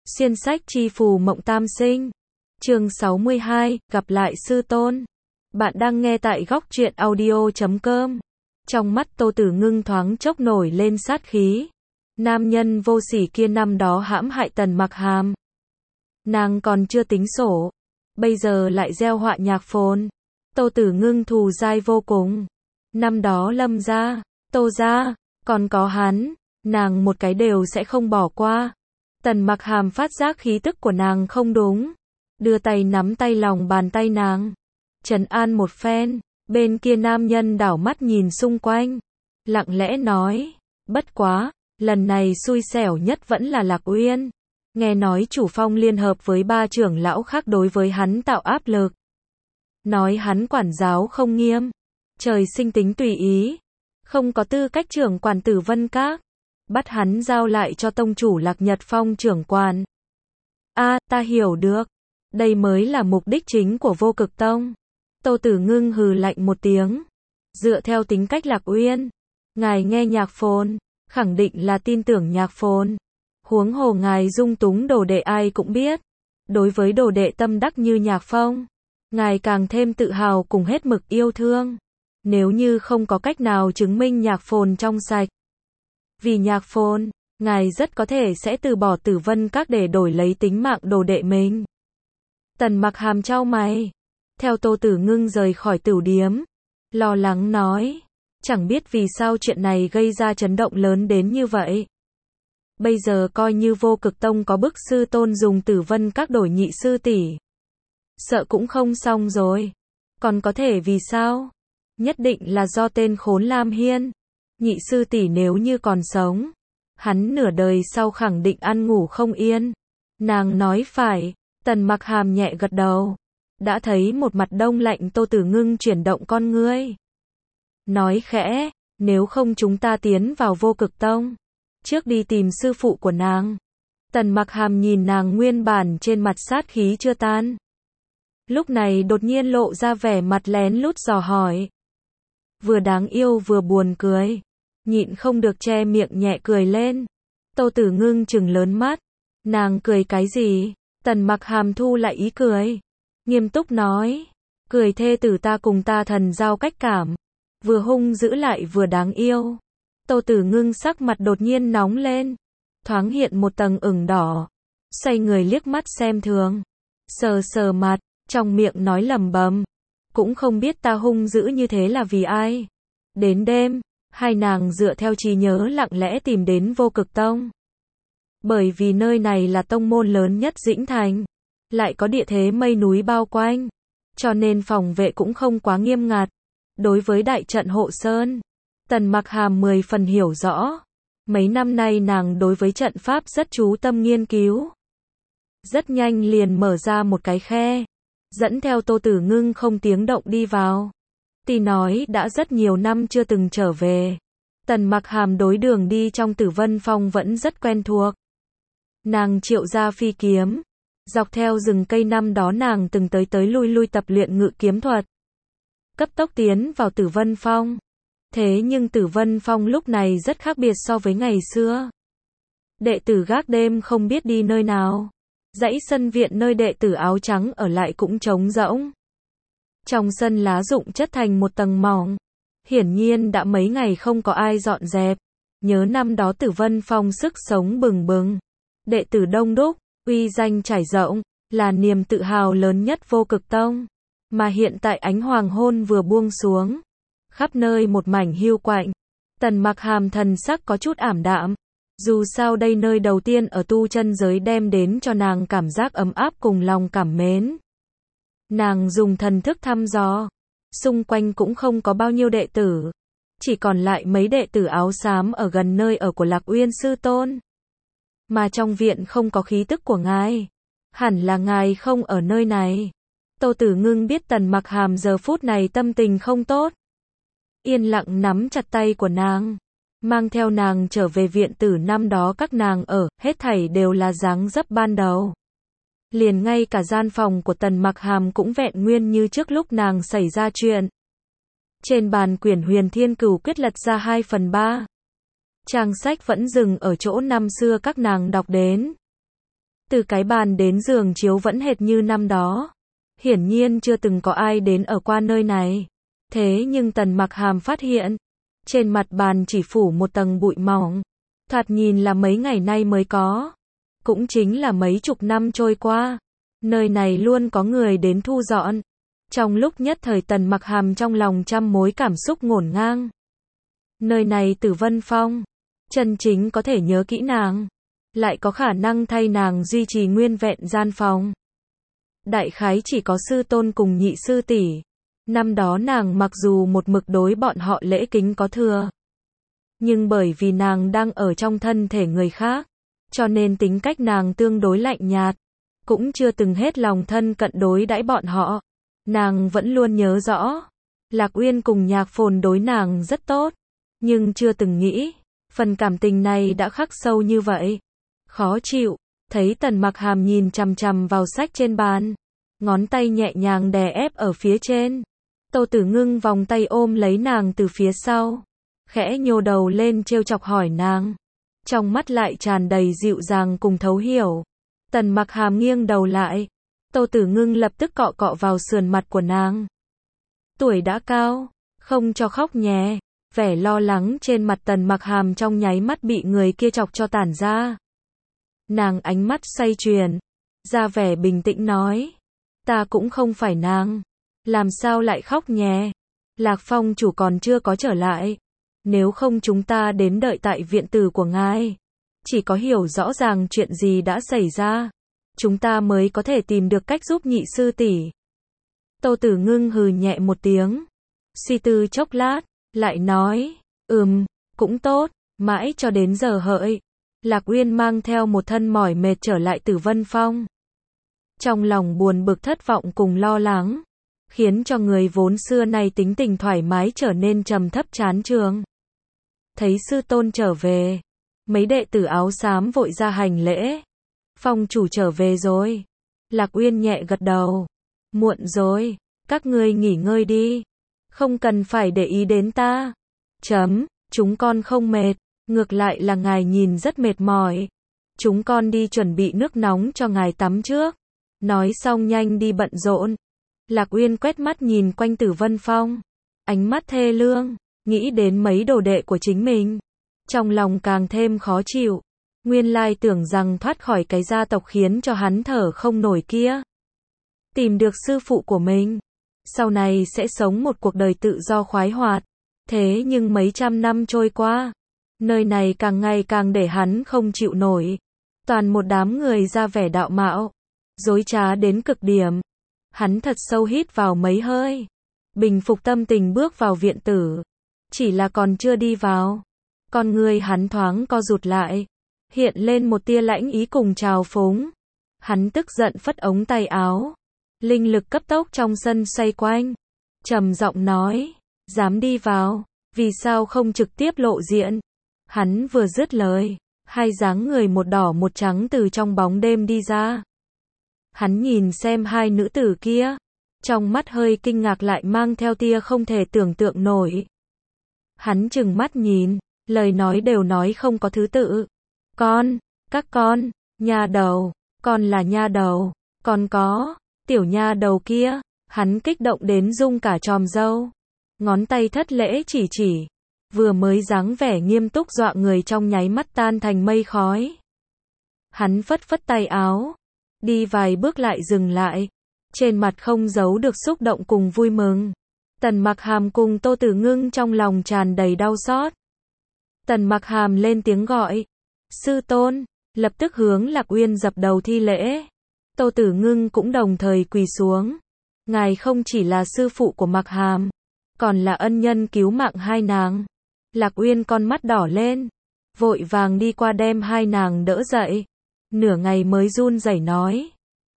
Xuyên sách chi phù mộng tam sinh. Chương 62, gặp lại sư tôn. Bạn đang nghe tại góc truyện audio.com. Trong mắt Tô Tử Ngưng thoáng chốc nổi lên sát khí. Nam nhân vô sỉ kia năm đó hãm hại Tần Mặc Hàm. Nàng còn chưa tính sổ, bây giờ lại gieo họa Nhạc Phồn. Tô Tử Ngưng thù dai vô cùng. Năm đó Lâm gia, Tô gia, còn có hắn, nàng một cái đều sẽ không bỏ qua. Tần Mặc Hàm phát giác khí tức của nàng không đúng, đưa tay nắm tay lòng bàn tay nàng, trấn an một phen. Bên kia nam nhân đảo mắt nhìn xung quanh, lặng lẽ nói, bất quá, lần này xui xẻo nhất vẫn là Lạc Uyên. Nghe nói chủ phong liên hợp với 3 trưởng lão khác đối với hắn tạo áp lực. Nói hắn quản giáo không nghiêm, trời sinh tính tùy ý, không có tư cách trưởng quản Tử Vân Các. Bắt hắn giao lại cho tông chủ Lạc Nhật Phong trưởng quản. Ta hiểu được. Đây mới là mục đích chính của Vô Cực Tông. Tô Tử Ngưng hừ lạnh một tiếng. Dựa theo tính cách Lạc Uyên, ngài nghe Nhạc Phồn, khẳng định là tin tưởng Nhạc Phồn. Huống hồ ngài dung túng đồ đệ ai cũng biết. Đối với đồ đệ tâm đắc như Nhạc Phong, ngài càng thêm tự hào cùng hết mực yêu thương. Nếu như không có cách nào chứng minh Nhạc Phồn trong sạch, vì Nhạc Phồn, ngài rất có thể sẽ từ bỏ Tử Vân Các để đổi lấy tính mạng đồ đệ mình. Tần Mặc Hàm chau mày, theo Tô Tử Ngưng rời khỏi tửu điếm, lo lắng nói, chẳng biết vì sao chuyện này gây ra chấn động lớn đến như vậy. Bây giờ coi như Vô Cực Tông có bức sư tôn dùng Tử Vân Các đổi nhị sư tỷ, sợ cũng không xong rồi. Còn có thể vì sao? Nhất định là do tên khốn Lam Hiên. Nhị sư tỷ nếu như còn sống, hắn nửa đời sau khẳng định ăn ngủ không yên. Nàng nói phải. Tần Mặc Hàm nhẹ gật đầu. Đã thấy một mặt đông lạnh Tô Tử Ngưng chuyển động con ngươi, nói khẽ, nếu không chúng ta tiến vào Vô Cực Tông, trước đi tìm sư phụ của nàng. Tần Mặc Hàm nhìn nàng nguyên bản trên mặt sát khí chưa tan, lúc này đột nhiên lộ ra vẻ mặt lén lút dò hỏi, vừa đáng yêu vừa buồn cười, nhịn không được che miệng nhẹ cười lên. Tô Tử Ngưng trừng lớn mắt, nàng cười cái gì? Tần Mặc Hàm thu lại ý cười, nghiêm túc nói, cười thê tử ta cùng ta thần giao cách cảm, vừa hung dữ lại vừa đáng yêu. Tô Tử Ngưng sắc mặt đột nhiên nóng lên, thoáng hiện một tầng ửng đỏ, xoay người liếc mắt xem thường, sờ sờ mặt, trong miệng nói lẩm bẩm, cũng không biết ta hung dữ như thế là vì ai. Đến đêm, hai nàng dựa theo trí nhớ lặng lẽ tìm đến Vô Cực Tông. Bởi vì nơi này là tông môn lớn nhất Dĩnh Thành, lại có địa thế mây núi bao quanh, cho nên phòng vệ cũng không quá nghiêm ngặt. Đối với đại trận hộ sơn, Tần Mặc Hàm 10 phần hiểu rõ. Mấy năm nay nàng đối với trận pháp rất chú tâm nghiên cứu. Rất nhanh liền mở ra một cái khe, dẫn theo Tô Tử Ngưng không tiếng động đi vào. Tuy nói đã rất nhiều năm chưa từng trở về, Tần Mặc Hàm đối đường đi trong Tử Vân Phong vẫn rất quen thuộc. Nàng triệu ra phi kiếm, dọc theo rừng cây năm đó nàng từng tới lui lui tập luyện ngự kiếm thuật, cấp tốc tiến vào Tử Vân Phong. Thế nhưng Tử Vân Phong lúc này rất khác biệt so với ngày xưa. Đệ tử gác đêm không biết đi nơi nào, dãy sân viện nơi đệ tử áo trắng ở lại cũng trống rỗng. Trong sân lá rụng chất thành một tầng mỏng, hiển nhiên đã mấy ngày không có ai dọn dẹp. Nhớ năm đó Tử Vân Phong sức sống bừng bừng, đệ tử đông đúc, uy danh trải rộng, là niềm tự hào lớn nhất Vô Cực Tông. Mà hiện tại ánh hoàng hôn vừa buông xuống, khắp nơi một mảnh hiu quạnh. Tần Mặc Hàm thần sắc có chút ảm đạm. Dù sao đây nơi đầu tiên ở tu chân giới đem đến cho nàng cảm giác ấm áp cùng lòng cảm mến. Nàng dùng thần thức thăm dò, xung quanh cũng không có bao nhiêu đệ tử, chỉ còn lại mấy đệ tử áo xám ở gần nơi ở của Lạc Uyên sư tôn. Mà trong viện không có khí tức của ngài, hẳn là ngài không ở nơi này. Tô Tử Ngưng biết Tần Mặc Hàm giờ phút này tâm tình không tốt, yên lặng nắm chặt tay của nàng, mang theo nàng trở về viện tử năm đó các nàng ở, hết thảy đều là dáng dấp ban đầu. Liền ngay cả gian phòng của Tần Mặc Hàm cũng vẹn nguyên như trước lúc nàng xảy ra chuyện. Trên bàn quyển Huyền Thiên Cửu Quyết lật ra 2/3. Trang sách vẫn dừng ở chỗ năm xưa các nàng đọc đến. Từ cái bàn đến giường chiếu vẫn hệt như năm đó. Hiển nhiên chưa từng có ai đến ở qua nơi này. Thế nhưng Tần Mặc Hàm phát hiện, trên mặt bàn chỉ phủ một tầng bụi mỏng. Thoạt nhìn là mấy ngày nay mới có. Cũng chính là mấy chục năm trôi qua. Nơi này luôn có người đến thu dọn. Trong lúc nhất thời Tần Mặc Hàm trong lòng trăm mối cảm xúc ngổn ngang. Nơi này Tử Vân Phong, chân chính có thể nhớ kỹ nàng, lại có khả năng thay nàng duy trì nguyên vẹn gian phòng. Đại khái chỉ có sư tôn cùng nhị sư tỷ. Năm đó nàng mặc dù một mực đối bọn họ lễ kính có thừa, nhưng bởi vì nàng đang ở trong thân thể người khác, cho nên tính cách nàng tương đối lạnh nhạt, cũng chưa từng hết lòng thân cận đối đãi bọn họ. Nàng vẫn luôn nhớ rõ, Lạc Uyên cùng Nhạc Phồn đối nàng rất tốt, nhưng chưa từng nghĩ, phần cảm tình này đã khắc sâu như vậy. Khó chịu, thấy Tần Mặc Hàm nhìn chằm chằm vào sách trên bàn, ngón tay nhẹ nhàng đè ép ở phía trên. Tô Tử Ngưng vòng tay ôm lấy nàng từ phía sau, khẽ nhô đầu lên trêu chọc hỏi nàng, trong mắt lại tràn đầy dịu dàng cùng thấu hiểu. Tần Mặc Hàm nghiêng đầu lại, Tô Tử Ngưng lập tức cọ cọ vào sườn mặt của nàng. Tuổi đã cao, không cho khóc nhé. Vẻ lo lắng trên mặt Tần Mặc Hàm trong nháy mắt bị người kia chọc cho tản ra. Nàng ánh mắt xoay chuyển, ra vẻ bình tĩnh nói, ta cũng không phải nàng, làm sao lại khóc nhé. Lạc Phong chủ còn chưa có trở lại, nếu không chúng ta đến đợi tại viện tử của ngài, chỉ có hiểu rõ ràng chuyện gì đã xảy ra, chúng ta mới có thể tìm được cách giúp nhị sư tỷ. Tô Tử Ngưng hừ nhẹ một tiếng, suy tư chốc lát, lại nói, cũng tốt. Mãi cho đến giờ hợi, Lạc Uyên mang theo một thân mỏi mệt trở lại Tử Vân Phong. Trong lòng buồn bực thất vọng cùng lo lắng, khiến cho người vốn xưa nay tính tình thoải mái trở nên trầm thấp chán chường. Thấy sư tôn trở về, mấy đệ tử áo xám vội ra hành lễ. Phong chủ trở về rồi. Lạc Uyên nhẹ gật đầu. Muộn rồi, các ngươi nghỉ ngơi đi. Không cần phải để ý đến ta. Chúng con không mệt, ngược lại là ngài nhìn rất mệt mỏi. Chúng con đi chuẩn bị nước nóng cho ngài tắm trước. Nói xong nhanh đi bận rộn. Lạc Uyên quét mắt nhìn quanh Tử Vân Phong, ánh mắt thê lương, nghĩ đến mấy đồ đệ của chính mình, trong lòng càng thêm khó chịu. Nguyên lai tưởng rằng thoát khỏi cái gia tộc khiến cho hắn thở không nổi kia, tìm được sư phụ của mình, sau này sẽ sống một cuộc đời tự do khoái hoạt. Thế nhưng mấy trăm năm trôi qua, nơi này càng ngày càng để hắn không chịu nổi. Toàn một đám người ra vẻ đạo mạo, dối trá đến cực điểm. Hắn thật sâu hít vào mấy hơi, bình phục tâm tình bước vào viện tử. Chỉ là còn chưa đi vào, con người hắn thoáng co rụt lại, hiện lên một tia lãnh ý cùng trào phúng. Hắn tức giận phất ống tay áo, linh lực cấp tốc trong sân xoay quanh, trầm giọng nói, dám đi vào, vì sao không trực tiếp lộ diện. Hắn vừa dứt lời, hai dáng người một đỏ một trắng từ trong bóng đêm đi ra. Hắn nhìn xem hai nữ tử kia, trong mắt hơi kinh ngạc lại mang theo tia không thể tưởng tượng nổi. Hắn trừng mắt nhìn, lời nói đều nói không có thứ tự. Các con, nha đầu, con là nha đầu, còn có, tiểu nha đầu kia, hắn kích động đến rung cả chòm râu. Ngón tay thất lễ chỉ, vừa mới dáng vẻ nghiêm túc dọa người trong nháy mắt tan thành mây khói. Hắn phất phất tay áo, đi vài bước lại dừng lại, trên mặt không giấu được xúc động cùng vui mừng. Tần Mặc Hàm cùng Tô Tử Ngưng trong lòng tràn đầy đau xót. Tần Mặc Hàm lên tiếng gọi, sư tôn, lập tức hướng Lạc Uyên dập đầu thi lễ. Tô Tử Ngưng cũng đồng thời quỳ xuống. Ngài không chỉ là sư phụ của Mặc Hàm, còn là ân nhân cứu mạng hai nàng. Lạc Uyên con mắt đỏ lên, vội vàng đi qua đem hai nàng đỡ dậy. Nửa ngày mới run rẩy nói,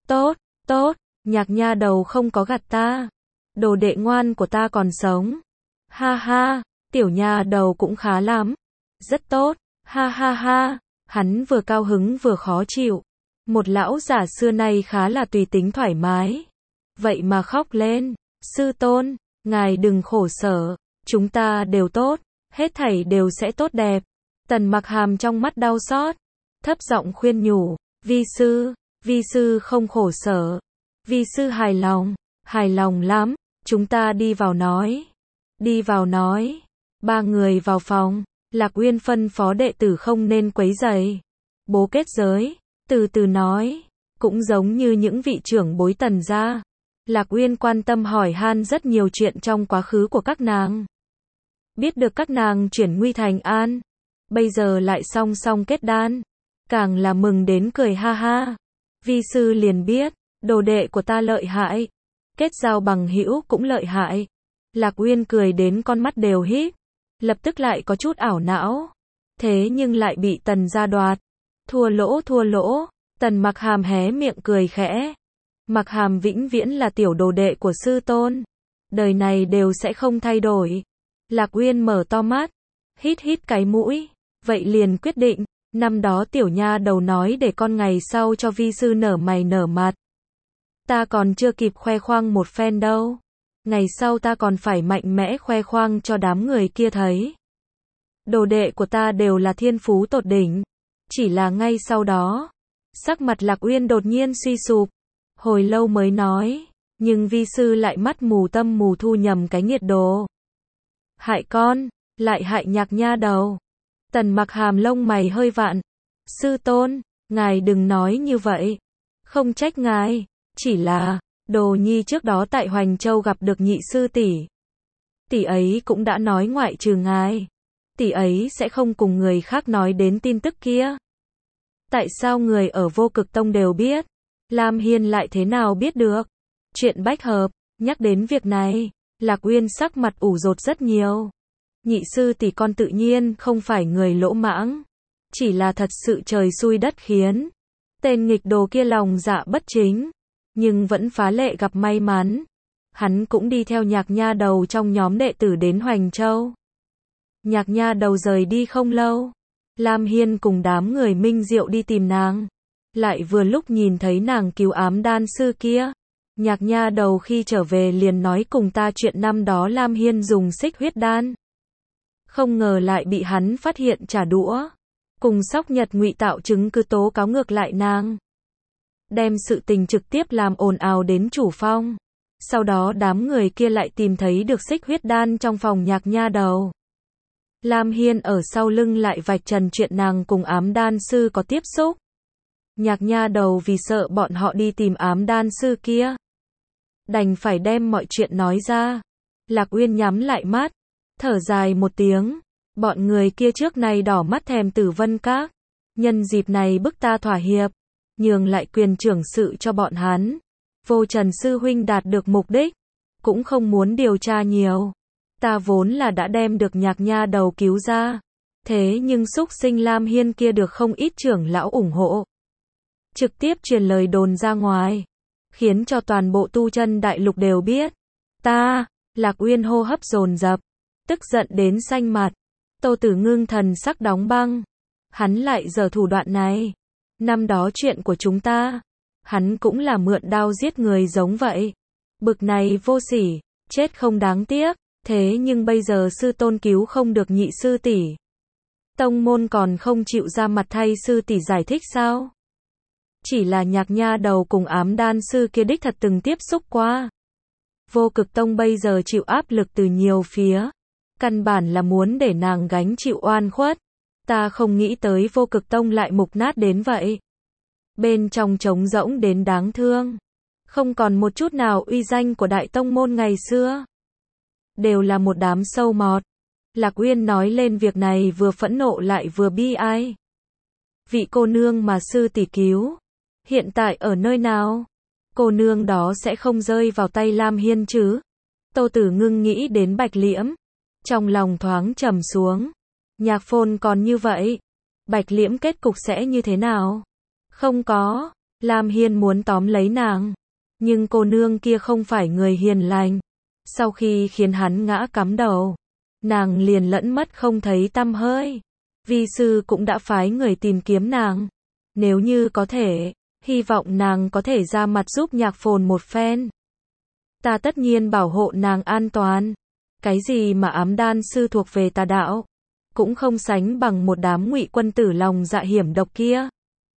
tốt, Nhạc nha đầu không có gạt ta. Đồ đệ ngoan của ta còn sống. Ha ha, tiểu nha đầu cũng khá lắm. Rất tốt, ha ha ha. Hắn vừa cao hứng vừa khó chịu. Một lão giả xưa nay khá là tùy tính thoải mái. Vậy mà khóc lên. Sư tôn, ngài đừng khổ sở. Chúng ta đều tốt, hết thảy đều sẽ tốt đẹp. Tần Mặc Hàm trong mắt đau xót, thấp giọng khuyên nhủ, vi sư, Vi sư không khổ sở. Vi sư hài lòng lắm, chúng ta đi vào nói. Đi vào nói. Ba người vào phòng, Lạc Uyên phân phó đệ tử không nên quấy rầy. Bố kết giới, từ từ nói, cũng giống như những vị trưởng bối Tần gia. Lạc Uyên quan tâm hỏi han rất nhiều chuyện trong quá khứ của các nàng. Biết được các nàng chuyển nguy thành an, bây giờ lại song song kết đan, càng là mừng đến cười ha ha. Vi sư liền biết, đồ đệ của ta lợi hại, kết giao bằng hữu cũng lợi hại. Lạc Uyên cười đến con mắt đều híp, lập tức lại có chút ảo não. Thế nhưng lại bị Tần gia đoạt. Thua lỗ, Tần Mặc Hàm hé miệng cười khẽ. Mặc Hàm vĩnh viễn là tiểu đồ đệ của sư tôn, đời này đều sẽ không thay đổi. Lạc Uyên mở to mắt, hít cái mũi, vậy liền quyết định, năm đó tiểu nha đầu nói để con ngày sau cho vi sư nở mày nở mặt. Ta còn chưa kịp khoe khoang một phen đâu, ngày sau ta còn phải mạnh mẽ khoe khoang cho đám người kia thấy. Đồ đệ của ta đều là thiên phú tột đỉnh, chỉ là ngay sau đó, sắc mặt Lạc Uyên đột nhiên suy sụp, hồi lâu mới nói, nhưng vi sư lại mắt mù tâm mù thu nhầm cái nghiệt đồ. Hại con, lại hại Nhạc nha đầu. Tần Mặc Hàm lông mày hơi vặn. Sư tôn, ngài đừng nói như vậy. Không trách ngài, chỉ là, đồ nhi trước đó tại Hoành Châu gặp được nhị sư tỷ. Tỷ ấy cũng đã nói ngoại trừ ngài, tỷ ấy sẽ không cùng người khác nói đến tin tức kia. Tại sao người ở Vô Cực Tông đều biết? Lam Hiên lại thế nào biết được? Chuyện bách hợp, nhắc đến việc này, Lạc Uyên sắc mặt ủ rột rất nhiều. Nhị sư tỷ con tự nhiên không phải người lỗ mãng, chỉ là thật sự trời xui đất khiến. Tên nghịch đồ kia lòng dạ bất chính, nhưng vẫn phá lệ gặp may mắn. Hắn cũng đi theo Nhạc nha đầu trong nhóm đệ tử đến Hoành Châu. Nhạc nha đầu rời đi không lâu, Lam Hiên cùng đám người Minh Diệu đi tìm nàng. Lại vừa lúc nhìn thấy nàng cứu ám đan sư kia. Nhạc nha đầu khi trở về liền nói cùng ta chuyện năm đó Lam Hiên dùng xích huyết đan. Không ngờ lại bị hắn phát hiện trả đũa. Cùng Sóc Nhật ngụy tạo chứng cứ tố cáo ngược lại nàng. Đem sự tình trực tiếp làm ồn ào đến chủ phong. Sau đó đám người kia lại tìm thấy được xích huyết đan trong phòng Nhạc nha đầu. Lam Hiên ở sau lưng lại vạch trần chuyện nàng cùng ám đan sư có tiếp xúc. Nhạc nha đầu vì sợ bọn họ đi tìm ám đan sư kia, đành phải đem mọi chuyện nói ra. Lạc Uyên nhắm lại mắt, thở dài một tiếng. Bọn người kia trước nay đỏ mắt thèm Tử Vân Các, nhân dịp này bức ta thỏa hiệp, nhường lại quyền trưởng sự cho bọn hắn. Vô Trần sư huynh đạt được mục đích, cũng không muốn điều tra nhiều. Ta vốn là đã đem được Nhạc nha đầu cứu ra, thế nhưng xúc sinh Lam Hiên kia được không ít trưởng lão ủng hộ, trực tiếp truyền lời đồn ra ngoài, khiến cho toàn bộ tu chân đại lục đều biết. Lạc Uyên hô hấp dồn dập, tức giận đến xanh mặt. Tô Tử Ngưng thần sắc đóng băng. Hắn lại giở thủ đoạn này. Năm đó chuyện của chúng ta, hắn cũng là mượn đao giết người giống vậy. Bực này vô sỉ, chết không đáng tiếc. Thế nhưng bây giờ sư tôn cứu không được nhị sư tỷ, tông môn còn không chịu ra mặt thay sư tỷ giải thích sao? Chỉ là Nhạc nha đầu cùng ám đan sư kia đích thật từng tiếp xúc qua. Vô Cực Tông bây giờ chịu áp lực từ nhiều phía, căn bản là muốn để nàng gánh chịu oan khuất. Ta không nghĩ tới Vô Cực Tông lại mục nát đến vậy. Bên trong trống rỗng đến đáng thương, không còn một chút nào uy danh của đại tông môn ngày xưa. Đều là một đám sâu mọt. Lạc Uyên nói lên việc này vừa phẫn nộ lại vừa bi ai. Vị cô nương mà sư tỷ cứu, hiện tại ở nơi nào? Cô nương đó sẽ không rơi vào tay Lam Hiên chứ? Tô Tử Ngưng nghĩ đến Bạch Liễm, trong lòng thoáng trầm xuống. Nhạc Phồn còn như vậy, Bạch Liễm kết cục sẽ như thế nào? Không có, Lam Hiên muốn tóm lấy nàng, nhưng cô nương kia không phải người hiền lành. Sau khi khiến hắn ngã cắm đầu, nàng liền lẫn mất không thấy tăm hơi. Vi sư cũng đã phái người tìm kiếm nàng. Nếu như có thể, hy vọng nàng có thể ra mặt giúp Nhạc Phồn một phen. Ta tất nhiên bảo hộ nàng an toàn. Cái gì mà ám đan sư thuộc về tà đạo, cũng không sánh bằng một đám ngụy quân tử lòng dạ hiểm độc kia.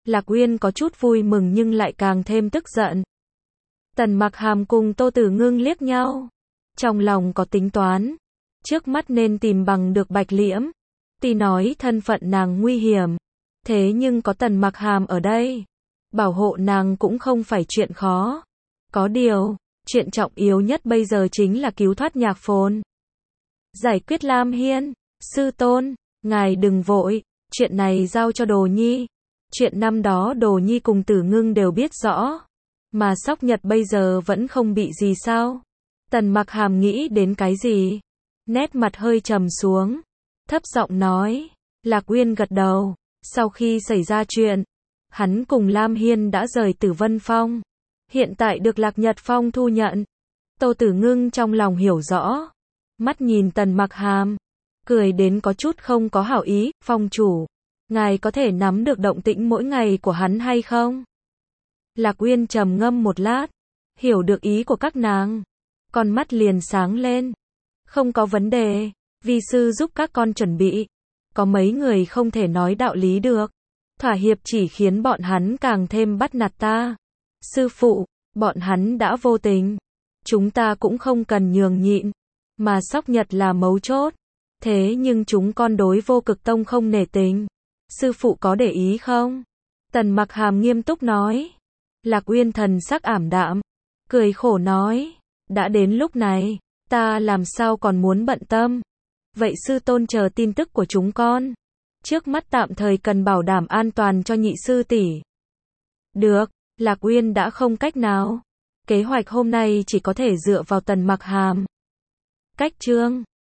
Lạc Uyên có chút vui mừng nhưng lại càng thêm tức giận. Tần Mặc Hàm cùng Tô Tử Ngưng liếc nhau. Trong lòng có tính toán. Trước mắt nên tìm bằng được Bạch Liễm. Tuy nói thân phận nàng nguy hiểm. Thế nhưng có Tần Mặc Hàm ở đây. Bảo hộ nàng cũng không phải chuyện khó. Có điều, chuyện trọng yếu nhất bây giờ chính là cứu thoát Nhạc Phồn. Giải quyết Lam Hiên. Sư tôn, ngài đừng vội. Chuyện này giao cho Đồ Nhi. Chuyện năm đó Đồ Nhi cùng Tử Ngưng đều biết rõ. Mà Sóc Nhật bây giờ vẫn không bị gì sao? Tần Mặc Hàm nghĩ đến cái gì? Nét mặt hơi trầm xuống. Thấp giọng nói. Lạc Uyên gật đầu. Sau khi xảy ra chuyện, hắn cùng Lam Hiên đã rời Tử Vân Phong. Hiện tại được Lạc Nhật Phong thu nhận. Tô Tử Ngưng trong lòng hiểu rõ. Mắt nhìn Tần Mặc Hàm. Cười đến có chút không có hảo ý. Phong chủ, ngài có thể nắm được động tĩnh mỗi ngày của hắn hay không? Lạc Uyên trầm ngâm một lát. Hiểu được ý của các nàng. Con mắt liền sáng lên. Không có vấn đề. Vi sư giúp các con chuẩn bị. Có mấy người không thể nói đạo lý được. Thỏa hiệp chỉ khiến bọn hắn càng thêm bắt nạt ta. Sư phụ, bọn hắn đã vô tình. Chúng ta cũng không cần nhường nhịn. Mà Sóc Nhật là mấu chốt. Thế nhưng chúng con đối Vô Cực Tông không nể tình. Sư phụ có để ý không? Tần Mặc Hàm nghiêm túc nói. Lạc Uyên thần sắc ảm đạm. Cười khổ nói. Đã đến lúc này, ta làm sao còn muốn bận tâm. Vậy sư tôn chờ tin tức của chúng con. Trước mắt tạm thời cần bảo đảm an toàn cho nhị sư tỷ. Được, Lạc Uyên đã không cách nào. Kế hoạch hôm nay chỉ có thể dựa vào Tần Mặc Hàm. Cách chương